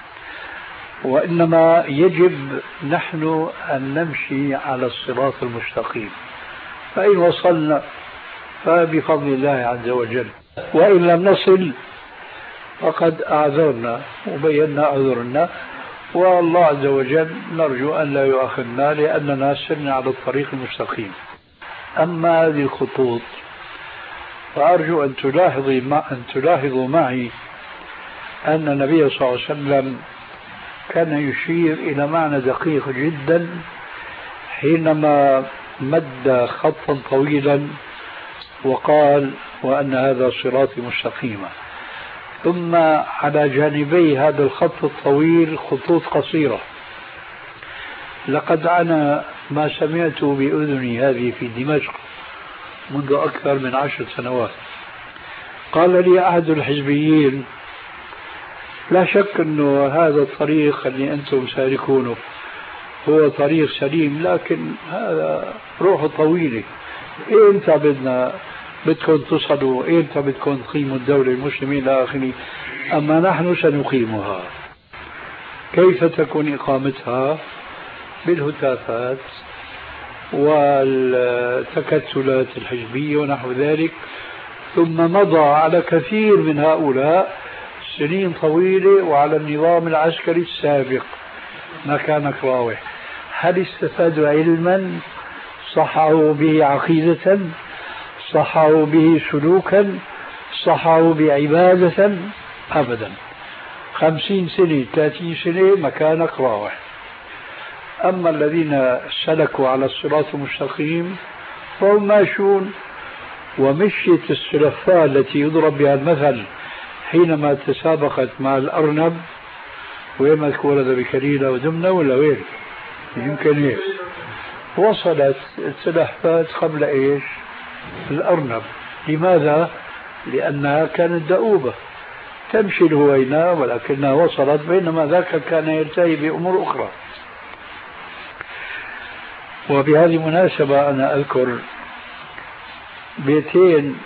وإنما يجب نحن أن نمشي على الصراط المستقيم، فإن وصلنا فبفضل الله عز وجل، وإن لم نصل فقد أعذرنا وبينا عذرنا، والله عز وجل نرجو أن لا يؤاخذنا لأننا سرنا على الطريق المستقيم. أما هذه الخطوط فأرجو أن تلاحظوا مع أن تلاحظوا معي أن النبي صلى الله عليه وسلم كان يشير إلى معنى دقيق جدا حينما مد خطا طويلا وقال وأن هذا صراطي مستقيما، ثم على جانبي هذا الخط الطويل خطوط قصيرة. لقد أنا ما سمعت بأذني هذه في دمشق منذ أكثر من عشر سنوات. قال لي أحد الحزبيين لا شك أنه هذا الطريق اللي أنتم سالكونه هو طريق سليم، لكن هذا روحه طويلة، إمتى بدنا بدكم تصلوا، إمتى بدكم تقيموا الدولة المسلمين إلى آخره، أما نحن سنقيمها. كيف تكون إقامتها؟ بالهتافات والتكتلات الحزبية ونحو ذلك. ثم مضى على كثير من هؤلاء سنين طويلة وعلى النظام العسكري السابق، ما كان راوح. هل استفادوا علما صححوا به عقيدة، صححوا به سلوكا، صححوا بعبادة؟ أبدا. خمسين سنة ثلاثين سنة مكانك راوح. أما الذين سلكوا على الصراط المستقيم فهم ماشون. ومشيت السلفاء التي يضرب بها المثل حينما تسابقت مع الأرنب، وين ولد بكليلة ودمنة ولا وين؟ يمكن هيك. وصلت السلحفاة قبل إيش؟ الأرنب. لماذا؟ لأنها كانت دؤوبة تمشي الهوينة ولكنها وصلت، بينما ذاك كان يلتهي بأمور أخرى. وبهذه المناسبة أنا أذكر بيتين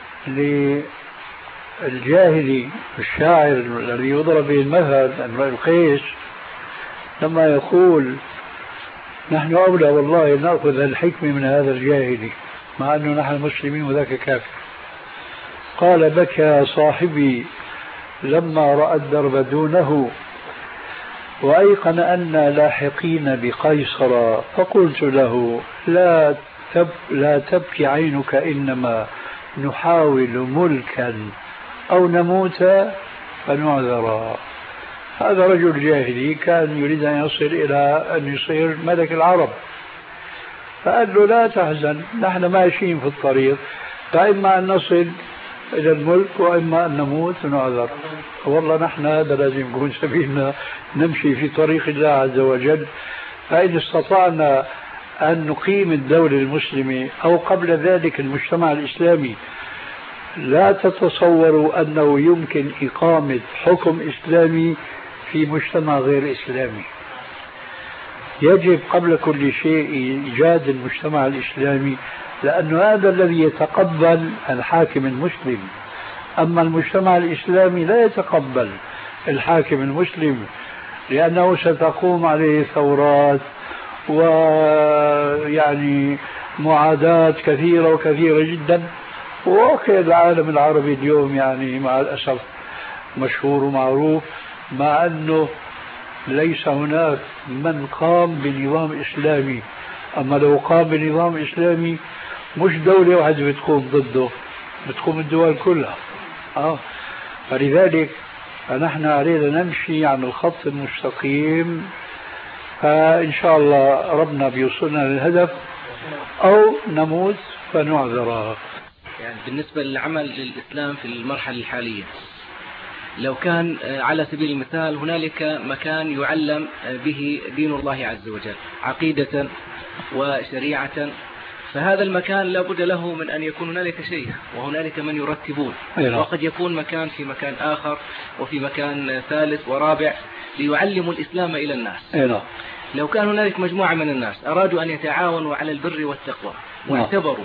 للجاهلي الشاعر الذي يضرب به المثل امرئ القيس، لما يقول نحن أولى والله نأخذ الحكمة من هذا الجاهلي مع أنه نحن مسلمين وذاك كافر. قال بكى صاحبي لما رأى الدرب دونه وأيقن أن لاحقين بقيصر، فقلت له لا تب لا تبكي عينك، إنما نحاول ملكا أو نموت فنعذر. هذا رجل جاهلي كان يريد أن يصل إلى أن يصير ملك العرب، فقال له لا تحزن، نحن ماشيين في الطريق، فإما أن نصل إلى الملك وإما أن نموت ونعذر. والله نحن هذا لازم يكون سبيلنا، نمشي في طريق الله عز وجل. فإن استطعنا أن نقيم الدولة المسلمة أو قبل ذلك المجتمع الإسلامي، لا تتصوروا أنه يمكن إقامة حكم إسلامي في مجتمع غير إسلامي. يجب قبل كل شيء إيجاد المجتمع الإسلامي، لأن هذا الذي يتقبل الحاكم المسلم. أما المجتمع الإسلامي لا يتقبل الحاكم المسلم، لأنه ستقوم عليه ثورات ويعني معاداة كثيرة وكثيرة جدا. وواقع العالم العربي اليوم يعني مع الأسف مشهور ومعروف، مع أنه ليس هناك من قام بنظام إسلامي. أما لو قام بنظام إسلامي مش دولة واحدة بتقوم ضده، بتقوم الدول كلها. آه. فلذلك فنحن علينا نمشي عن الخط المستقيم، فإن شاء الله ربنا بيوصلنا للهدف أو نموت فنعذر. يعني بالنسبة للعمل للإسلام في المرحلة الحالية، لو كان على سبيل المثال هنالك مكان يعلم به دين الله عز وجل عقيدة وشريعة، فهذا المكان لا بد له من أن يكون هنالك شيء وهنالك من يرتبون، وقد يكون مكان في مكان آخر وفي مكان ثالث ورابع ليعلموا الإسلام إلى الناس. لو كان هنالك مجموعة من الناس أرادوا أن يتعاونوا على البر والتقوى واعتبروا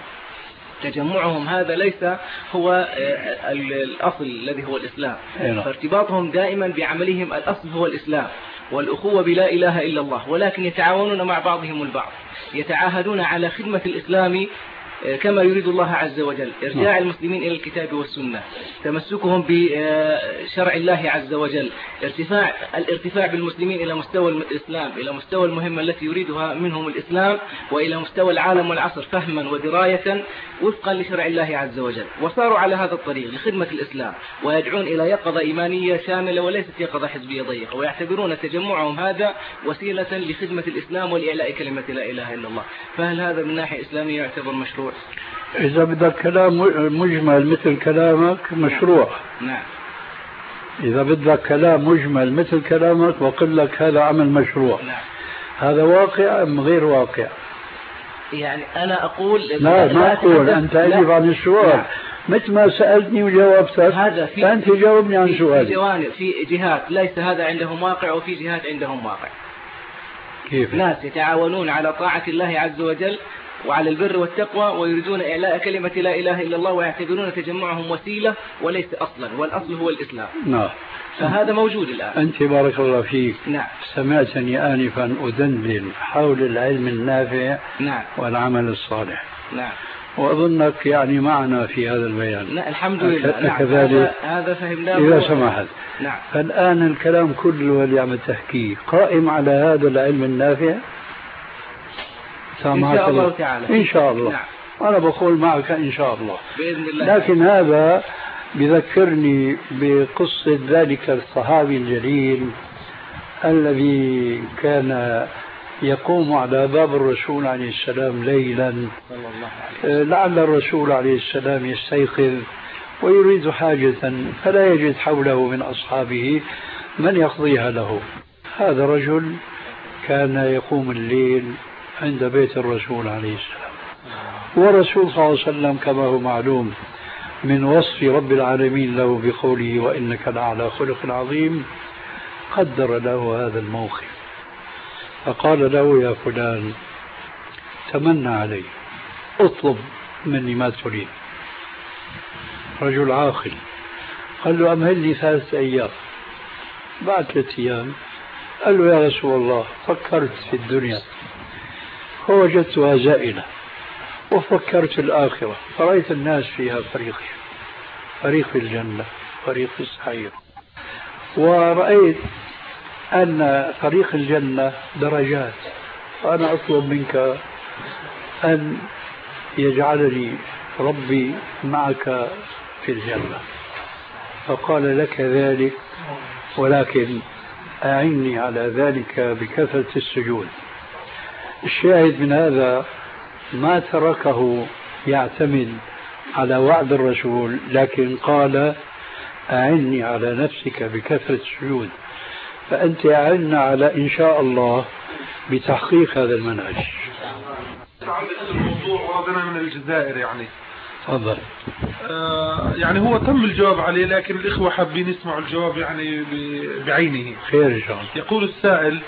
تجمعهم هذا ليس هو الأصل الذي هو الإسلام، فارتباطهم دائما بعملهم الأصل هو الإسلام والأخوة بلا إله إلا الله، ولكن يتعاونون مع بعضهم البعض، يتعاهدون على خدمة الإسلام كما يريد الله عز وجل، إرجاع المسلمين إلى الكتاب والسنة، تمسكهم بشرع الله عز وجل، ارتفاع الارتفاع بالمسلمين إلى مستوى الإسلام، إلى مستوى المهمة التي يريدها منهم الإسلام، وإلى مستوى العالم والعصر فهما ودراية وفقا لشرع الله عز وجل. وصاروا على هذا الطريق لخدمة الإسلام ويدعون إلى يقظة إيمانية شاملة وليست يقظة حزبية ضيقة، ويعتبرون تجمعهم هذا وسيلة لخدمة الإسلام ولإعلاء كلمة لا إله إلا الله. فهل هذا من ناحية إسلامية يعتبر مشروع؟ إذا بدك كلام مجمل مثل كلامك مشروع. نعم. إذا بدك كلام مجمل مثل كلامك بقول لك هذا عمل مشروع. نعم. هذا واقع أم غير واقع؟ يعني أنا أقول لا ما أقول، أنت أجيب عن السؤال. نعم. مثل ما سألتني وجاوبتك، هذا في فأنت جاوبني عن سؤالي. في جوانب، في جهات ليس هذا عندهم واقع وفي جهات عندهم واقع. كيف؟ ناس يتعاونون على طاعة الله عز وجل وعلى البر والتقوى ويريدون إعلاء كلمة لا إله إلا الله، ويعتبرون تجمعهم وسيلة وليس أصلا، والأصل هو الإسلام. نعم. فهذا موجود الآن. أنت بارك الله فيك. نعم. سمعتني آنفا أدندن حول العلم النافع. نعم. والعمل الصالح. نعم. وأظنك يعني معنا في هذا البيان. لا الحمد لله. نعم. هذا, هذا فهمناه إذا سمحت. نعم. الآن الكلام كله اللي عم تحكيه قائم على هذا العلم النافع إن شاء الله تعالى. إن شاء الله. نعم. أنا بقول معك إن شاء الله بإذن الله. لكن هذا بذكرني بقصة ذلك الصحابي الجليل الذي كان يقوم على باب الرسول عليه السلام ليلا لعل الرسول عليه السلام يستيقظ ويريد حاجة فلا يجد حوله من أصحابه من يقضيها له. هذا رجل كان يقوم الليل عند بيت الرسول عليه السلام، والرسول صلى الله عليه وسلم كما هو معلوم من وصف رب العالمين له بقوله وإنك لعلى خلق عظيم قدر له هذا الموقف فقال له يا فلان تمنى علي اطلب مني ما تريد. رجل عاقل قال له أمهلني ثلاثة أيام. بعد ثلاثة أيام قال له يا رسول الله فكرت في الدنيا فوجدتها زائلة وفكرت في الآخرة فرأيت الناس فيها فريقين، فريق في الجنة فريق في السعير، ورأيت أن فريق الجنة درجات وأنا أطلب منك أن يجعلني ربي معك في الجنة. فقال لك ذلك ولكن أعني على ذلك بكثرة السجود. الشاهد من هذا ما تركه يعتمد على وعد الرسول لكن قال أعني على نفسك بكثرة السجود. فأنت أعنا على إن شاء الله بتحقيق هذا المنهج. تعلق الموضوع وردنا من الجزائر يعني تفضل. آه يعني هو تم الجواب عليه لكن الإخوة حابين يسمعوا الجواب يعني بعينه. خير إن شاء الله. يقول السائل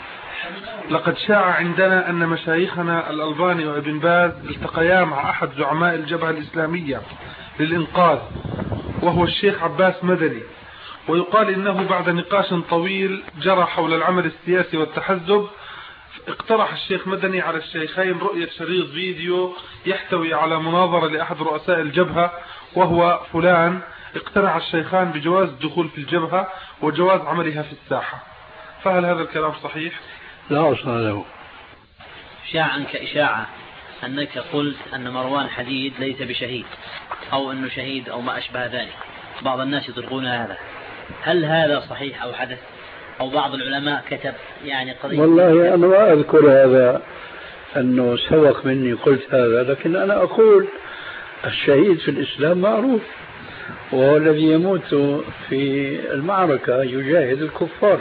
لقد شاع عندنا أن مشايخنا الألباني وابن باز التقيا مع أحد زعماء الجبهة الإسلامية للإنقاذ وهو الشيخ عباس مدني، ويقال إنه بعد نقاش طويل جرى حول العمل السياسي والتحزب اقترح الشيخ مدني على الشيخين رؤية شريط فيديو يحتوي على مناظرة لأحد رؤساء الجبهة وهو فلان. اقتنع الشيخان بجواز الدخول في الجبهة وجواز عملها في الساحة، فهل هذا الكلام صحيح؟ لا أصل له. شاع عنك إشاعة أنك قلت أن مروان حديد ليس بشهيد أو أنه شهيد أو ما أشبه ذلك، بعض الناس يطلقون هذا، هل هذا صحيح أو حدث أو بعض العلماء كتب يعني قضية؟ والله أنا ما أذكر هذا أنه سبق مني قلت هذا، لكن أنا أقول الشهيد في الإسلام معروف وهو الذي يموت في المعركة يجاهد الكفار.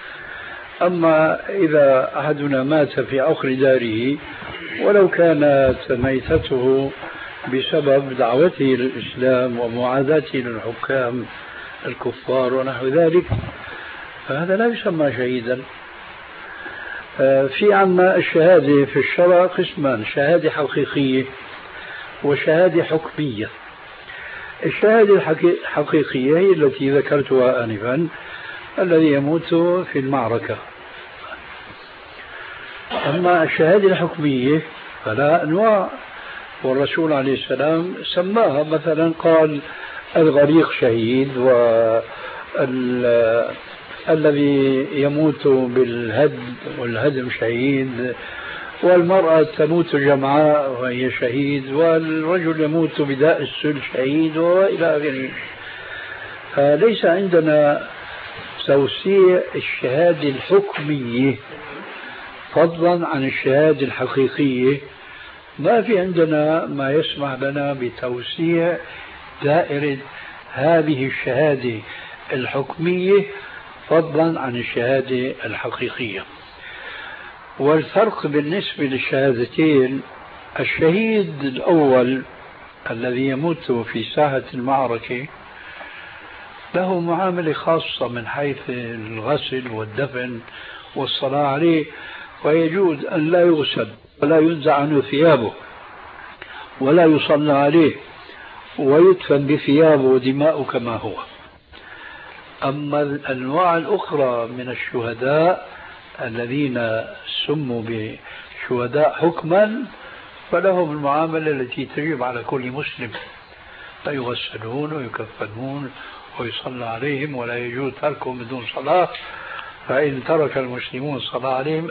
أما إذا أحدنا مات في عقر داره ولو كانت ميتته بسبب دعوته للإسلام ومعاداته للحكام الكفار ونحو ذلك فهذا لا يسمى شهيدا. في عنا الشهادة في الشرع قسمان، شهادة حقيقية وشهادة حكمية. الشهادة الحقيقية هي التي ذكرتها آنفا، الذي يموت في المعركة. أما الشهادة الحكمية فلا أنواع، والرسول عليه السلام سماها، مثلا قال الغريق شهيد، والذي يموت بالهدم والهدم شهيد، والمرأة تموت جمعاء وهي شهيد، والرجل يموت بداء السل شهيد، وإلى آخره. فليس عندنا توسيع الشهادة الحكمية فضلا عن الشهادة الحقيقية. ما في عندنا ما يسمح لنا بتوسيع دائرة هذه الشهادة الحكمية فضلا عن الشهادة الحقيقية. والفرق بالنسبة للشهادتين، الشهيد الأول الذي يموت في ساحة المعركة له معاملة خاصة من حيث الغسل والدفن والصلاة عليه، ويجوز أن لا يغسل ولا ينزع عنه ثيابه ولا يصلى عليه ويدفن بثيابه ودماءه كما هو. أما الأنواع الأخرى من الشهداء الذين سموا بشهداء حكما فلهم المعاملة التي تجب على كل مسلم، فيغسلون ويكفنون ويصلى عليهم، ولا يجوز تركهم بدون صلاة، فإن ترك المسلمون الصلاة عليهم.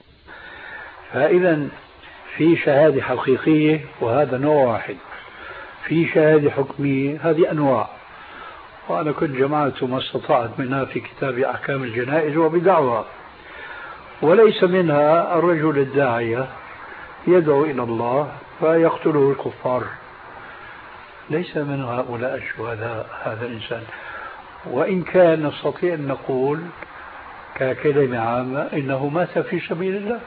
فإذا في شهادة حقيقية وهذا نوع واحد، في شهادة حكمية هذه أنواع، وأنا كنت جمعت ما استطعت منها في كتاب أحكام الجنائز وبدعوها. وليس منها الرجل الداعية يدعو إلى الله فيقتله الكفار، ليس من هؤلاء الشهداء هذا الإنسان. وإن كان نستطيع أن نقول ككلمة عامة إنه مات في سبيل الله،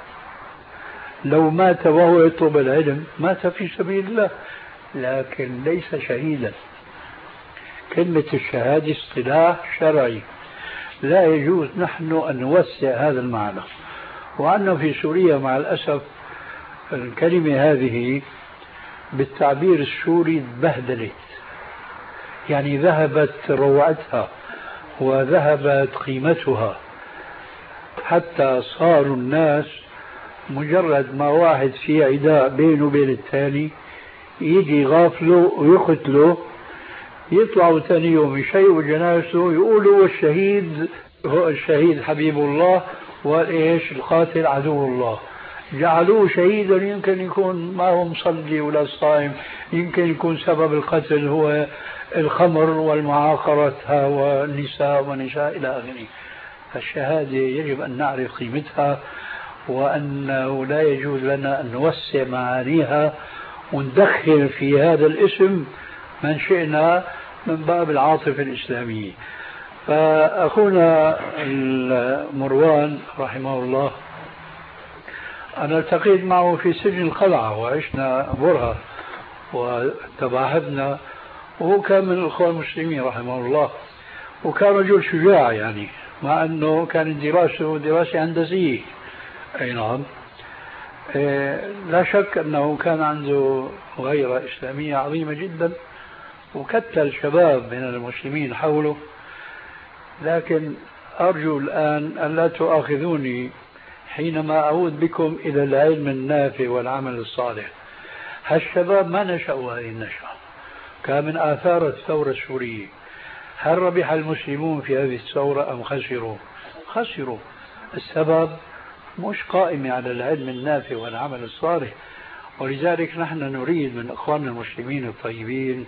لو مات وهو يطلب العلم مات في سبيل الله، لكن ليس شهيدا. كلمة الشهادة اصطلاح شرعي، لا يجوز نحن أن نوسع هذا المعنى. وعندنا في سوريا مع الأسف الكلمة هذه بالتعبير السوري بهدلت، يعني ذهبت روعتها وذهبت قيمتها، حتى صاروا الناس مجرد ما واحد في عداء بينه وبين الثاني يجي غافله ويقتله، يطلعوا ثاني يوم يشيعوا جنازته يقولوا الشهيد هو الشهيد حبيب الله وايش القاتل عدو الله. جعلوه شهيدا، يمكن يكون ما هو مصلي ولا صائم، يمكن يكون سبب القتل هو الخمر والمعاقرة والنساء ونساء إلى آخره. فالشهادة يجب أن نعرف قيمتها، وأنه لا يجوز لنا أن نوسع معانيها وندخل في هذا الاسم من شئنا من باب العاطفة الإسلامية. فأخونا مروان رحمه الله أنا التقيت معه في سجن القلعة وعشنا برهة وتباهدنا، وهو كان من الأخوة المسلمين رحمه الله، وكان رجل شجاع يعني، مع أنه كانت دراسته دراسة هندسية. أي نعم. إيه لا شك أنه كان عنده غيرة إسلامية عظيمة جدا، وكتل شباب من المسلمين حوله. لكن أرجو الآن أن لا تؤاخذوني حينما أعود بكم إلى العلم النافع والعمل الصالح. هالشباب ما نشأوا هذه النشأة، كان من آثار الثورة السورية. هل ربح المسلمون في هذه الثورة أم خسروا؟ خسروا. السبب مش قائم على العلم النافع والعمل الصالح. ولذلك نحن نريد من أخواننا المسلمين الطيبين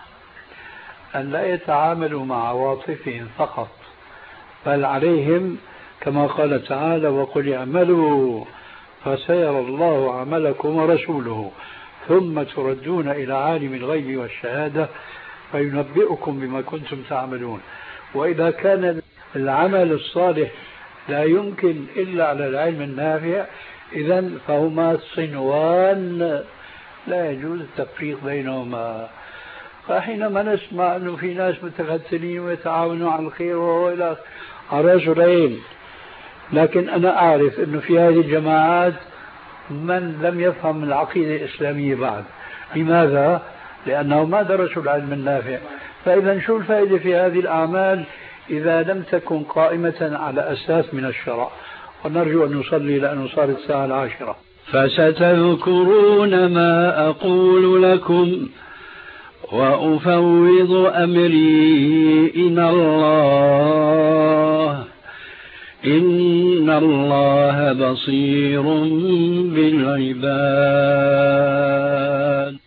أن لا يتعاملوا مع عواطفهم فقط، بل عليهم كما قال تعالى وقل اعملوا فسيرى الله عملكم ورسوله ثم تردون إلى عالم الغيب والشهادة فينبئكم بما كنتم تعملون. وإذا كان العمل الصالح لا يمكن إلا على العلم النافع، إذن فهما صنوان لا يجوز التفريق بينهما. فحينما نسمع أنه في ناس متختلين ويتعاونوا على الخير وإلى رجلين، لكن أنا أعرف أنه في هذه الجماعات من لم يفهم العقيدة الإسلامية بعد. لماذا؟ لأنه ما درسوا العلم النافع. فإذا شو الفائدة في هذه الأعمال إذا لم تكن قائمة على أساس من الشرع؟ ونرجو أن نصلي لأنه صارت الساعة العاشرة. فستذكرون ما أقول لكم وأفوض أمري إلى الله إن الله بصير بالعباد.